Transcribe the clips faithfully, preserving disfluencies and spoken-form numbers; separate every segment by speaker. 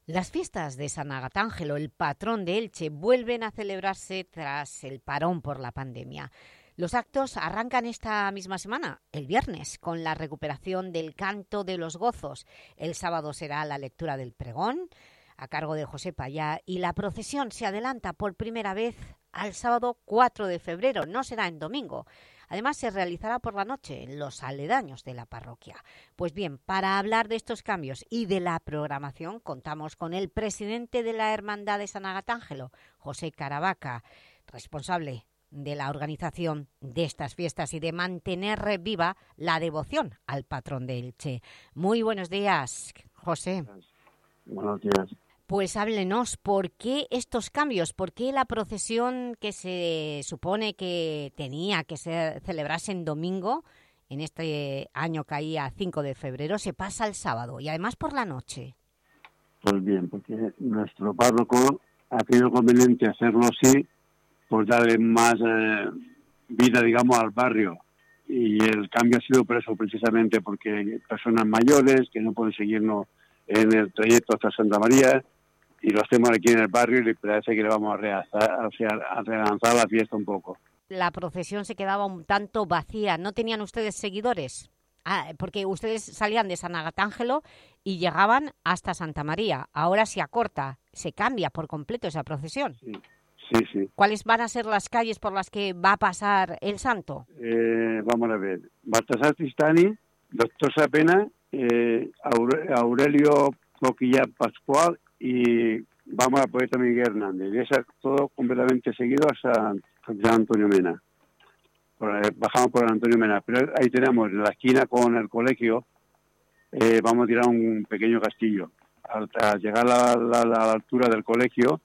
Speaker 1: Las fiestas de San Agatángelo, el patrón de Elche, vuelven a celebrarse tras el parón por la pandemia. Los actos arrancan esta misma semana, el viernes, con la recuperación del Canto de los Gozos. El sábado será la lectura del pregón, a cargo de José Payá, y la procesión se adelanta por primera vez al sábado cuatro de febrero, no será en domingo. Además, se realizará por la noche en los aledaños de la parroquia. Pues bien, para hablar de estos cambios y de la programación, contamos con el presidente de la Hermandad de San Agatángelo, José Caravaca, responsable de la organización de estas fiestas y de mantener viva la devoción al patrón de Elche. Muy buenos días, José.
Speaker 2: Buenos días.
Speaker 1: Pues háblenos, ¿por qué estos cambios? ¿Por qué la procesión que se supone que tenía que ser, celebrarse en domingo, en este año caía cinco de febrero, se pasa al sábado y además por la noche?
Speaker 2: Pues bien, porque nuestro párroco ha tenido conveniente hacerlo así, por darle más eh, vida, digamos, al barrio. Y el cambio ha sido por eso, precisamente, porque hay personas mayores que no pueden seguirnos en el trayecto hasta Santa María, y lo hacemos aquí en el barrio y le parece que le vamos a relanzar, o sea, a relanzar la fiesta un poco.
Speaker 1: La procesión se quedaba un tanto vacía. ¿No tenían ustedes seguidores? Ah, porque ustedes salían de San Agatángelo y llegaban hasta Santa María. Ahora se acorta, se cambia por completo esa procesión.
Speaker 2: Sí, sí. sí.
Speaker 1: ¿Cuáles van a ser las calles por las que va a pasar el santo?
Speaker 2: Eh, vamos a ver. Baltasar Tristani, Doctor Sapena, eh, Aurelio Coquilla Pascual y vamos a Poeta Miguel Hernández. Y eso todo completamente seguido hasta San Antonio Mena. Por, eh, bajamos por Antonio Mena, pero ahí tenemos la esquina con el colegio, eh, vamos a tirar un pequeño castillo. Al, al llegar a la, la, la altura del colegio,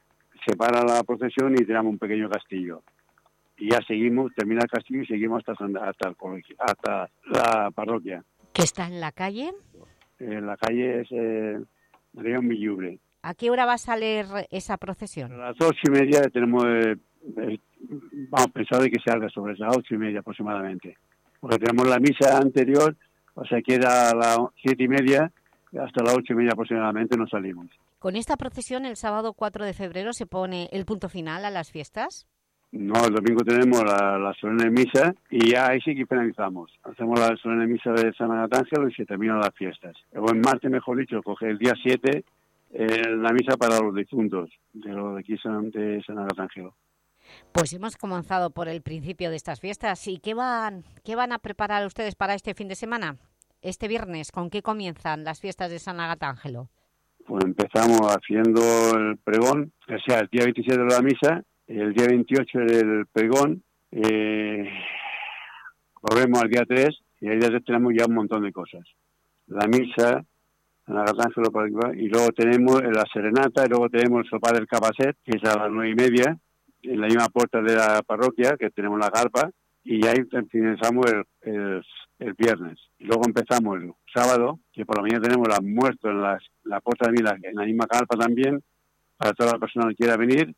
Speaker 2: se para la procesión y tiramos un pequeño castillo. Y ya seguimos, termina el castillo y seguimos hasta, hasta el colegio, hasta la parroquia.
Speaker 1: ¿Que está en la calle?
Speaker 2: Eh, la calle es eh, María Villubre.
Speaker 1: ¿A qué hora va a salir esa procesión?
Speaker 2: A las ocho y media tenemos, eh, eh, vamos a pensar de que salga sobre esas ocho y media aproximadamente. Porque tenemos la misa anterior, o sea, queda a las siete y media, hasta las ocho y media aproximadamente nos salimos.
Speaker 1: ¿Con esta procesión el sábado cuatro de febrero se pone el punto final a las fiestas?
Speaker 2: No, el domingo tenemos la, la solemne misa y ya ahí sí que finalizamos. Hacemos la solemne misa de San Agatángelo y se terminan las fiestas. O en martes, mejor dicho, coge el día siete eh, la misa para los difuntos de los de aquí San, de San Agatángelo.
Speaker 1: Pues hemos comenzado por el principio de estas fiestas. ¿Y qué van, qué van a preparar ustedes para este fin de semana? Este viernes, ¿con qué comienzan las fiestas de San Agatángelo?
Speaker 2: Pues empezamos haciendo el pregón, o sea, el día veintisiete de la misa, el día veintiocho el pregón, eh, volvemos al día tres y el día tres tenemos ya un montón de cosas. La misa, San Agatángelo, y luego tenemos la serenata, y luego tenemos el sopar del Capacet, que es a las nueve y media, en la misma puerta de la parroquia, que tenemos la carpa, y ahí finalizamos el, el, el viernes. Y luego empezamos el sábado, que por la mañana tenemos el almuerzo en las, la puerta de Mila, en la misma carpa también, para toda la persona que quiera venir.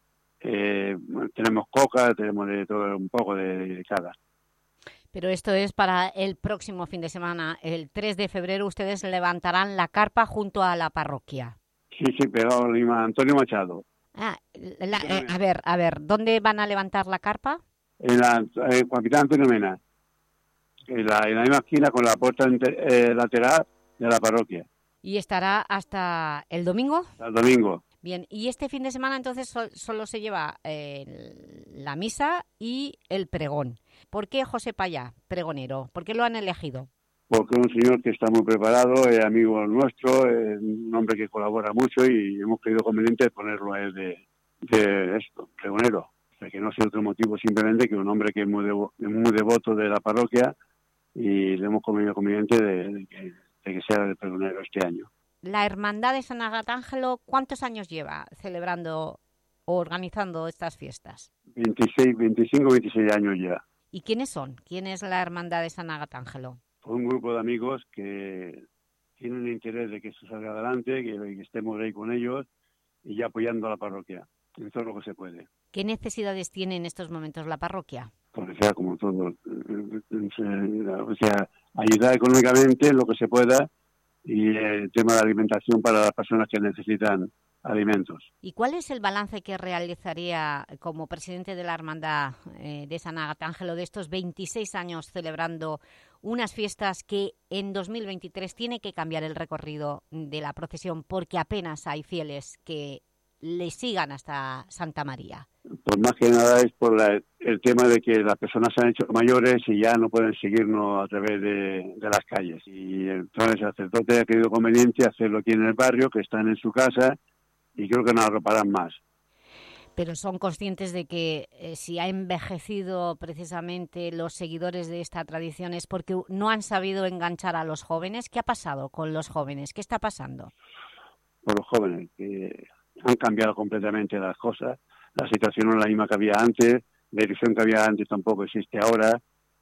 Speaker 2: Eh, tenemos coca, tenemos de todo un poco de, de cada.
Speaker 1: Pero esto es para el próximo fin de semana. El tres de febrero ustedes levantarán la carpa junto a la parroquia.
Speaker 2: Sí, sí, pero Antonio Machado.
Speaker 1: Ah, la, eh, a ver, a ver, ¿dónde van a levantar la carpa?
Speaker 2: En la eh, Capitán Antonio Mena, en la, en la misma esquina con la puerta eh, lateral de la parroquia.
Speaker 1: ¿Y estará hasta el domingo?
Speaker 2: Hasta el domingo.
Speaker 1: Bien, y este fin de semana entonces sol, solo se lleva eh, la misa y el pregón. ¿Por qué José Payá, pregonero? ¿Por qué lo han elegido?
Speaker 2: Porque es un señor que está muy preparado, es amigo nuestro, es un hombre que colabora mucho y hemos creído conveniente ponerlo a él de, de esto, pregonero. O sea, que no sea otro motivo, simplemente que un hombre que es muy, devo, muy devoto de la parroquia y le hemos convenido conveniente de, de, que, de que sea el pregonero este año.
Speaker 1: La Hermandad de San Agatángelo, ¿cuántos años lleva celebrando o organizando estas fiestas?
Speaker 2: veintiséis, veinticinco, veintiséis años ya.
Speaker 1: ¿Y quiénes son? ¿Quién es la Hermandad de San Agatángelo?
Speaker 2: Un grupo de amigos que tienen interés de que esto salga adelante, que, que estemos ahí con ellos y ya apoyando a la parroquia en todo lo que se puede.
Speaker 1: ¿Qué necesidades tiene en estos momentos la parroquia?
Speaker 2: Porque sea como todo, o sea, ayudar económicamente en lo que se pueda y el tema de alimentación para las personas que necesitan alimentos.
Speaker 1: ¿Y cuál es el balance que realizaría como presidente de la Hermandad eh, de San Agatángelo de estos veintiséis años celebrando unas fiestas que en dos mil veintitrés tiene que cambiar el recorrido de la procesión porque apenas hay fieles que le sigan hasta Santa María?
Speaker 2: Pues más que nada es por la, el tema de que las personas se han hecho mayores y ya no pueden seguirnos a través de, de las calles. Y entonces el sacerdote ha querido conveniente hacerlo aquí en el barrio, que están en su casa, y creo que nos arroparán más.
Speaker 1: Pero son conscientes de que eh, si ha envejecido precisamente los seguidores de esta tradición es porque no han sabido enganchar a los jóvenes. ¿Qué ha pasado con los jóvenes? ¿Qué está pasando?
Speaker 2: Por los jóvenes, que han cambiado completamente las cosas. La situación no es la misma que había antes, la dirección que había antes tampoco existe ahora,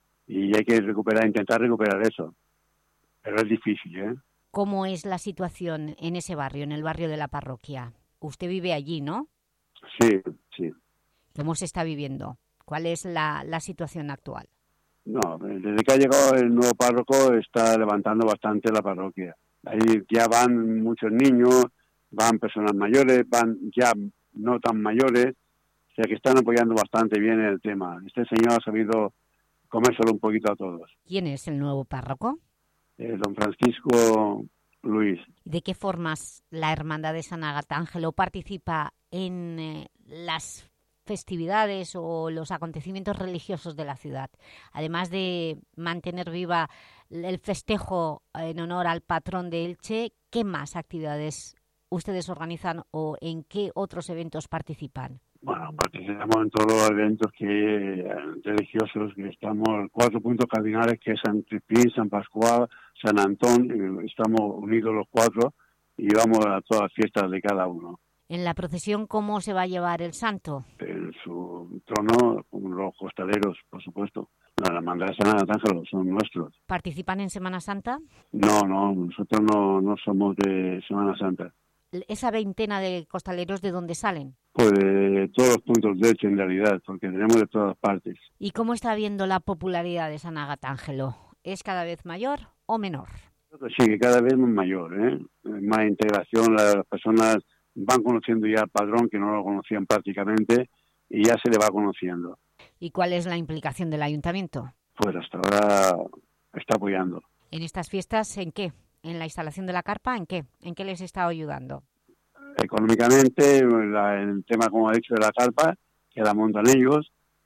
Speaker 2: y hay que recuperar, intentar recuperar eso. Pero es difícil, ¿eh?
Speaker 1: ¿Cómo es la situación en ese barrio, en el barrio de la parroquia? Usted vive allí, ¿no?
Speaker 2: Sí, sí.
Speaker 1: ¿Cómo se está viviendo? ¿Cuál es la, la situación actual?
Speaker 2: No, desde que ha llegado el nuevo párroco está levantando bastante la parroquia. Ahí ya van muchos niños, van personas mayores, van ya no tan mayores, o sea que están apoyando bastante bien el tema. Este señor ha sabido comérselo un poquito a todos.
Speaker 1: ¿Quién es el nuevo párroco?
Speaker 2: Eh, don Francisco Luis.
Speaker 1: ¿De qué formas la Hermandad de San Agatángelo participa en eh, las festividades o los acontecimientos religiosos de la ciudad? Además de mantener viva el festejo en honor al patrón de Elche, ¿qué más actividades ustedes organizan o en qué otros eventos participan?
Speaker 2: Bueno, participamos en todos los eventos que religiosos, que estamos, cuatro puntos cardinales, que es San Crispín, San Pascual, San Antón, estamos unidos los cuatro y vamos a todas las fiestas de cada uno.
Speaker 1: ¿En la procesión cómo se va a llevar el santo?
Speaker 2: En su trono, con los costaleros, por supuesto. La Hermandad de San Agatángelo son nuestros.
Speaker 1: ¿Participan en Semana Santa?
Speaker 2: No, no, nosotros no, no somos de Semana Santa.
Speaker 1: ¿Esa veintena de costaleros de dónde salen?
Speaker 2: Pues de todos los puntos de hecho, en realidad, porque tenemos de todas partes.
Speaker 1: ¿Y cómo está viendo la popularidad de San Agatángelo? ¿Es cada vez mayor o menor?
Speaker 2: Sí, que cada vez más mayor, ¿eh? Más integración, las personas van conociendo ya al padrón, que no lo conocían prácticamente, y ya se le va conociendo.
Speaker 1: ¿Y cuál es la implicación del ayuntamiento?
Speaker 2: Pues hasta ahora está apoyando.
Speaker 1: ¿En estas fiestas en qué? ¿En la instalación de la carpa? ¿En qué? ¿En qué les está ayudando?
Speaker 2: Económicamente, la, el tema, como ha dicho, de la carpa, que la montan ellos,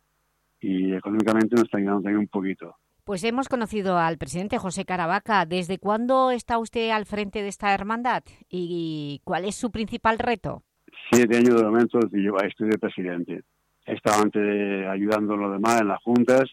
Speaker 2: y económicamente nos está ayudando también un poquito.
Speaker 1: Pues hemos conocido al presidente José Caravaca. ¿Desde cuándo está usted al frente de esta hermandad? ¿Y cuál es su principal reto?
Speaker 2: Siete años de momento y yo estoy de presidente. He estado antes de, ayudando a los demás en las juntas,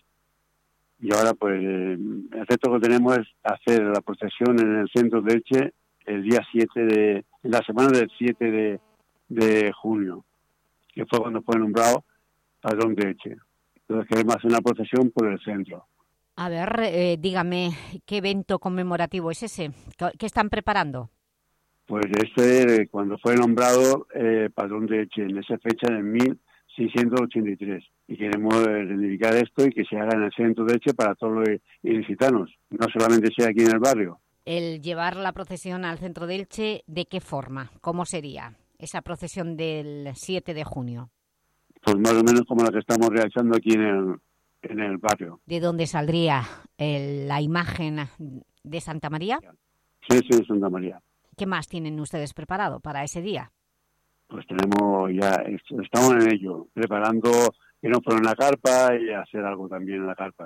Speaker 2: y ahora pues eh, el reto que tenemos es hacer la procesión en el centro de Elche el día siete de, en la semana del siete de, de junio, que fue cuando fue nombrado padrón de Elche. Entonces queremos hacer una procesión por el centro.
Speaker 1: A ver, eh, dígame, ¿qué evento conmemorativo es ese? ¿Qué están preparando?
Speaker 2: Pues este, cuando fue nombrado eh, padrón de Elche, en esa fecha de mil seiscientos ochenta y tres. Y queremos eh, reivindicar esto y que se haga en el centro de Elche para todos los ilicitanos, no solamente sea aquí en el barrio.
Speaker 1: El llevar la procesión al centro de Elche, ¿de qué forma? ¿Cómo sería esa procesión del siete de junio?
Speaker 2: Pues más o menos como la que estamos realizando aquí en el, en el barrio.
Speaker 1: ¿De dónde saldría el, la imagen de Santa María?
Speaker 2: Sí, sí, Santa María.
Speaker 1: ¿Qué más tienen ustedes preparado para ese día?
Speaker 2: Pues tenemos ya, estamos en ello, preparando que nos ponen la carpa y hacer algo también en la carpa.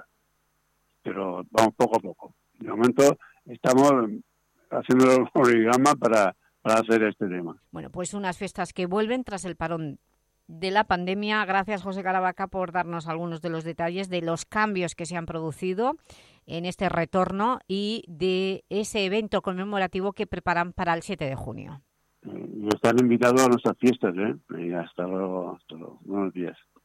Speaker 2: Pero vamos poco a poco. De momento estamos haciendo el origama para, para hacer este tema.
Speaker 1: Bueno, pues unas fiestas que vuelven tras el parón de la pandemia. Gracias, José Caravaca, por darnos algunos de los detalles de los cambios que se han producido en este retorno y de ese evento conmemorativo que preparan para el siete de junio.
Speaker 2: Y están invitados a nuestras fiestas, ¿eh? Y hasta luego, hasta luego. Buenos días.